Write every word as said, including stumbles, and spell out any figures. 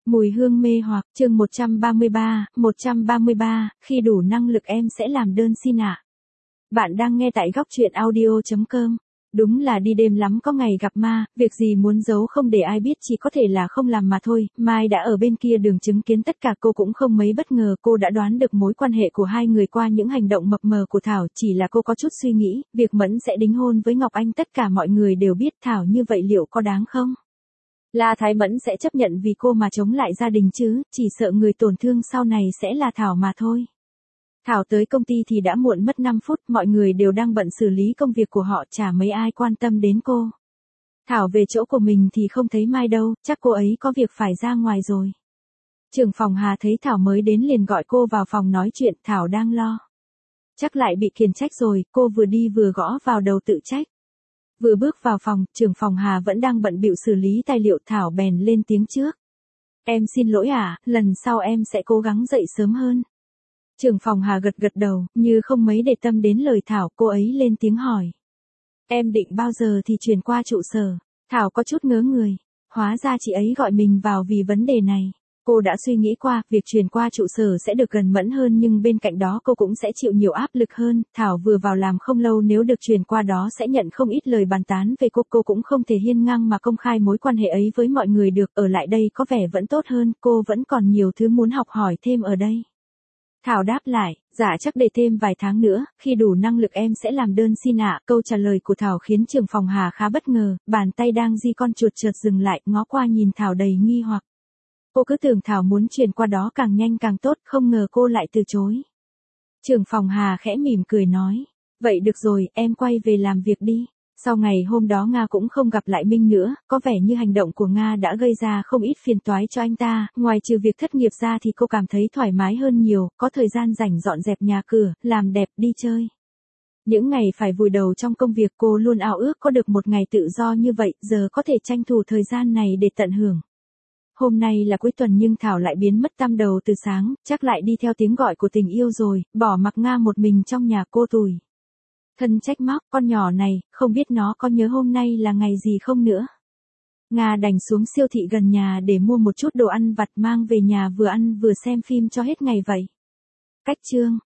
Mùi hương mê hoặc, chương một trăm ba mươi ba, một trăm ba mươi ba, khi đủ năng lực em sẽ làm đơn xin ạ. Bạn đang nghe tại góc truyện audio chấm com. Đúng là đi đêm lắm có ngày gặp ma, việc gì muốn giấu không để ai biết chỉ có thể là không làm mà thôi. Mai đã ở bên kia đường chứng kiến tất cả, cô cũng không mấy bất ngờ, cô đã đoán được mối quan hệ của hai người qua những hành động mập mờ của Thảo, chỉ là cô có chút suy nghĩ, việc Mẫn sẽ đính hôn với Ngọc Anh tất cả mọi người đều biết, Thảo như vậy liệu có đáng không? La Thái Mẫn sẽ chấp nhận vì cô mà chống lại gia đình chứ, chỉ sợ người tổn thương sau này sẽ là Thảo mà thôi. Thảo tới công ty thì đã muộn mất năm phút, mọi người đều đang bận xử lý công việc của họ, chả mấy ai quan tâm đến cô. Thảo về chỗ của mình thì không thấy Mai đâu, chắc cô ấy có việc phải ra ngoài rồi. Trưởng phòng Hà thấy Thảo mới đến liền gọi cô vào phòng nói chuyện, Thảo đang lo. Chắc lại bị khiển trách rồi, cô vừa đi vừa gõ vào đầu tự trách. Vừa bước vào phòng, trưởng phòng Hà vẫn đang bận bịu xử lý tài liệu, Thảo bèn lên tiếng trước. Em xin lỗi à, lần sau em sẽ cố gắng dậy sớm hơn. Trưởng phòng Hà gật gật đầu, như không mấy để tâm đến lời Thảo, cô ấy lên tiếng hỏi. Em định bao giờ thì chuyển qua trụ sở? Thảo có chút ngớ người, hóa ra chị ấy gọi mình vào vì vấn đề này. Cô đã suy nghĩ qua, việc chuyển qua trụ sở sẽ được gần Mẫn hơn nhưng bên cạnh đó cô cũng sẽ chịu nhiều áp lực hơn. Thảo vừa vào làm không lâu, nếu được chuyển qua đó sẽ nhận không ít lời bàn tán về cô. Cô cũng không thể hiên ngang mà công khai mối quan hệ ấy với mọi người được, ở lại đây có vẻ vẫn tốt hơn, cô vẫn còn nhiều thứ muốn học hỏi thêm ở đây. Thảo đáp lại, dạ chắc để thêm vài tháng nữa, khi đủ năng lực em sẽ làm đơn xin ạ. Câu trả lời của Thảo khiến trưởng phòng Hà khá bất ngờ, bàn tay đang di con chuột chợt dừng lại, ngó qua nhìn Thảo đầy nghi hoặc. Cô cứ tưởng Thảo muốn chuyển qua đó càng nhanh càng tốt, không ngờ cô lại từ chối. Trưởng phòng Hà khẽ mỉm cười nói, vậy được rồi, em quay về làm việc đi. Sau ngày hôm đó Nga cũng không gặp lại Minh nữa, có vẻ như hành động của Nga đã gây ra không ít phiền toái cho anh ta, ngoài trừ việc thất nghiệp ra thì cô cảm thấy thoải mái hơn nhiều, có thời gian rảnh dọn dẹp nhà cửa, làm đẹp, đi chơi. Những ngày phải vùi đầu trong công việc cô luôn ao ước có được một ngày tự do như vậy, giờ có thể tranh thủ thời gian này để tận hưởng. Hôm nay là cuối tuần nhưng Thảo lại biến mất tăm đầu từ sáng, chắc lại đi theo tiếng gọi của tình yêu rồi, bỏ mặc Nga một mình trong nhà cô tủi. Thân trách móc, con nhỏ này, không biết nó có nhớ hôm nay là ngày gì không nữa. Nga đành xuống siêu thị gần nhà để mua một chút đồ ăn vặt mang về nhà vừa ăn vừa xem phim cho hết ngày vậy. Cách chương